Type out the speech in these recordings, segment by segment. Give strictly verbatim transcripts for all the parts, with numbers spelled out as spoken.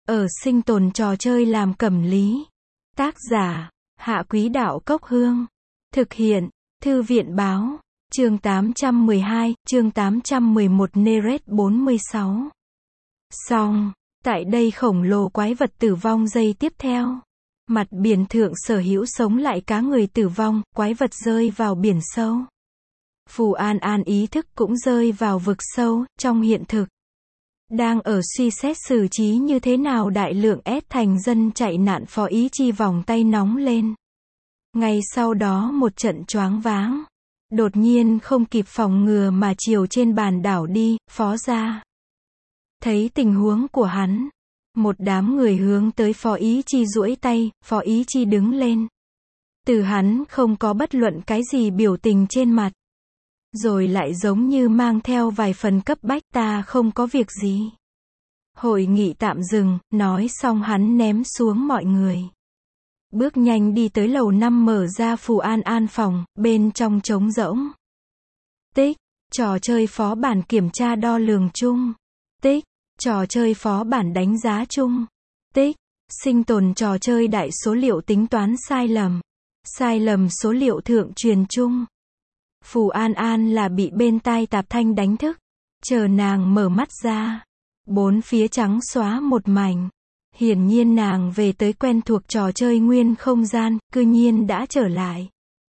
ở sinh tồn trò chơi làm cẩm lý. Tác giả, Hạ Quý Đạo Cốc Hương. Thực hiện, Thư viện Báo. Chương tám trăm mười hai, chương tám trăm mười một Neret bốn mươi sáu. Xong, tại đây khổng lồ quái vật tử vong giây tiếp theo. Mặt biển thượng sở hữu sống lại cá người tử vong, quái vật rơi vào biển sâu. Phù An An ý thức cũng rơi vào vực sâu, trong hiện thực. Đang ở suy xét xử trí như thế nào đại lượng S thành dân chạy nạn phó ý chi vòng tay nóng lên. Ngay sau đó một trận choáng váng. Đột nhiên không kịp phòng ngừa mà chiều trên bàn đảo đi, phó ra. Thấy tình huống của hắn. Một đám người hướng tới phó ý chi duỗi tay, phó ý chi đứng lên. Từ hắn không có bất luận cái gì biểu tình trên mặt. Rồi lại giống như mang theo vài phần cấp bách, ta không có việc gì. Hội nghị tạm dừng, nói xong hắn ném xuống mọi người. Bước nhanh đi tới lầu năm mở ra Phù An An phòng, bên trong trống rỗng. Tích, trò chơi phó bản kiểm tra đo lường chung. Tích, trò chơi phó bản đánh giá chung. Tích, sinh tồn trò chơi đại số liệu tính toán sai lầm. Sai lầm số liệu thượng truyền chung. Phù An An là bị bên tai tạp thanh đánh thức. Chờ nàng mở mắt ra. Bốn phía trắng xóa một mảnh. Hiển nhiên nàng về tới quen thuộc trò chơi nguyên không gian, cư nhiên đã trở lại.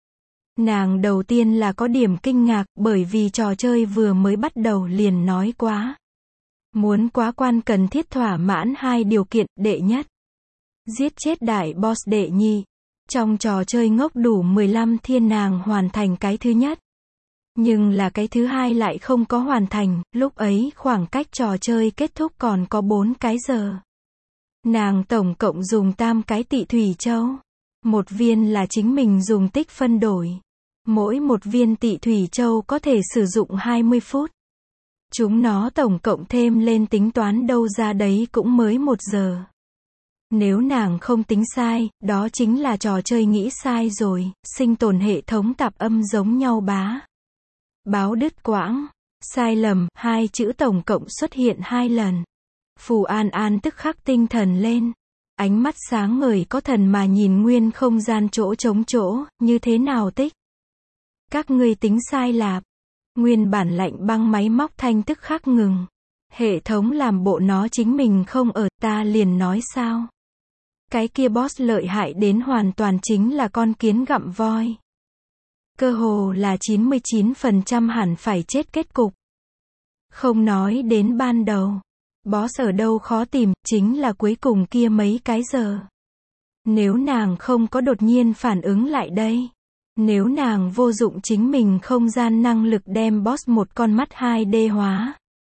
Nàng đầu tiên là có điểm kinh ngạc, bởi vì trò chơi vừa mới bắt đầu liền nói quá. Muốn quá quan cần thiết thỏa mãn hai điều kiện, đệ nhất. Giết chết đại boss, đệ nhị. Trong trò chơi ngốc đủ mười lăm thiên nàng hoàn thành cái thứ nhất. Nhưng là cái thứ hai lại không có hoàn thành, lúc ấy khoảng cách trò chơi kết thúc còn có bốn cái giờ. Nàng tổng cộng dùng tam cái tị thủy châu. Một viên là chính mình dùng tích phân đổi. Mỗi một viên tị thủy châu có thể sử dụng hai mươi phút. Chúng nó tổng cộng thêm lên tính toán đâu ra đấy cũng mới một giờ. Nếu nàng không tính sai, đó chính là trò chơi nghĩ sai rồi, sinh tồn hệ thống tạp âm giống nhau bá. Báo đứt quãng, sai lầm, hai chữ tổng cộng xuất hiện hai lần. Phù An An tức khắc tinh thần lên. Ánh mắt sáng ngời có thần mà nhìn nguyên không gian chỗ trống chỗ, như thế nào tích? Các ngươi tính sai lạp. Nguyên bản lạnh băng máy móc thanh tức khắc ngừng. Hệ thống làm bộ nó chính mình không ở, ta liền nói sao? Cái kia boss lợi hại đến hoàn toàn chính là con kiến gặm voi. Cơ hồ là chín mươi chín phần trăm hẳn phải chết kết cục. Không nói đến ban đầu. Boss ở đâu khó tìm, chính là cuối cùng kia mấy cái giờ. Nếu nàng không có đột nhiên phản ứng lại đây. Nếu nàng vô dụng chính mình không gian năng lực đem boss một con mắt hai D hóa.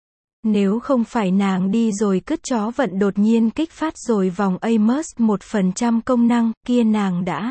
Nếu không phải nàng đi rồi cứt chó vận đột nhiên kích phát rồi vòng Amos một phần trăm công năng, kia nàng đã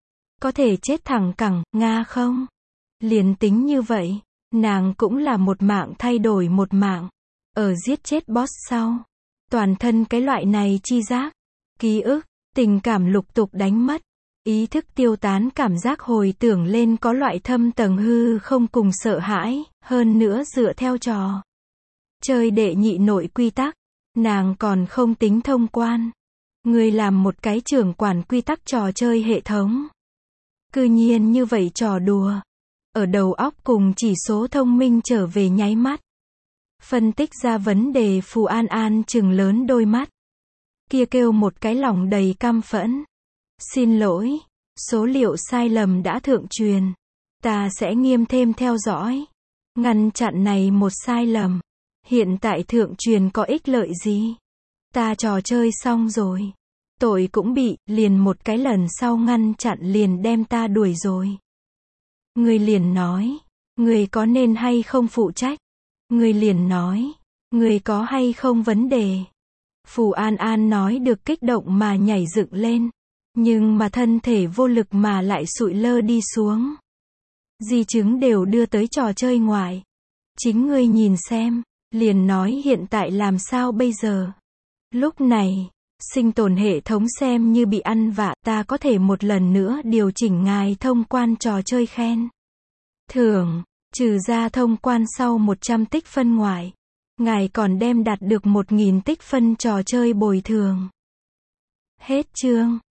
có thể chết thẳng cẳng, nga không? Liền tính như vậy, nàng cũng là một mạng thay đổi một mạng. Ở giết chết boss sau, toàn thân cái loại này chi giác, ký ức, tình cảm lục tục đánh mất, ý thức tiêu tán, cảm giác hồi tưởng lên có loại thâm tầng hư không cùng sợ hãi, hơn nữa dựa theo trò chơi đệ nhị nội quy tắc, nàng còn không tính thông quan. Người làm một cái trưởng quản quy tắc trò chơi hệ thống. Cư nhiên như vậy trò đùa. Ở đầu óc cùng chỉ số thông minh trở về nháy mắt. Phân tích ra vấn đề, Phù An An trừng lớn đôi mắt. Kia kêu một cái lòng đầy căm phẫn. Xin lỗi, số liệu sai lầm đã thượng truyền. Ta sẽ nghiêm thêm theo dõi. Ngăn chặn này một sai lầm. Hiện tại thượng truyền có ích lợi gì? Ta trò chơi xong rồi. Tội cũng bị, liền một cái lần sau ngăn chặn liền đem ta đuổi rồi. Người liền nói, người có nên hay không phụ trách? Người liền nói, người có hay không vấn đề? Phù An An nói được kích động mà nhảy dựng lên. Nhưng mà thân thể vô lực mà lại sụi lơ đi xuống. Di chứng đều đưa tới trò chơi ngoại. Chính ngươi nhìn xem, liền nói hiện tại làm sao bây giờ? Lúc này, sinh tồn hệ thống xem như bị ăn vạ, ta có thể một lần nữa điều chỉnh ngài thông quan trò chơi khen thưởng, trừ ra thông quan sau một trăm tích phân ngoại. Ngài còn đem đạt được một nghìn tích phân trò chơi bồi thường. Hết chương.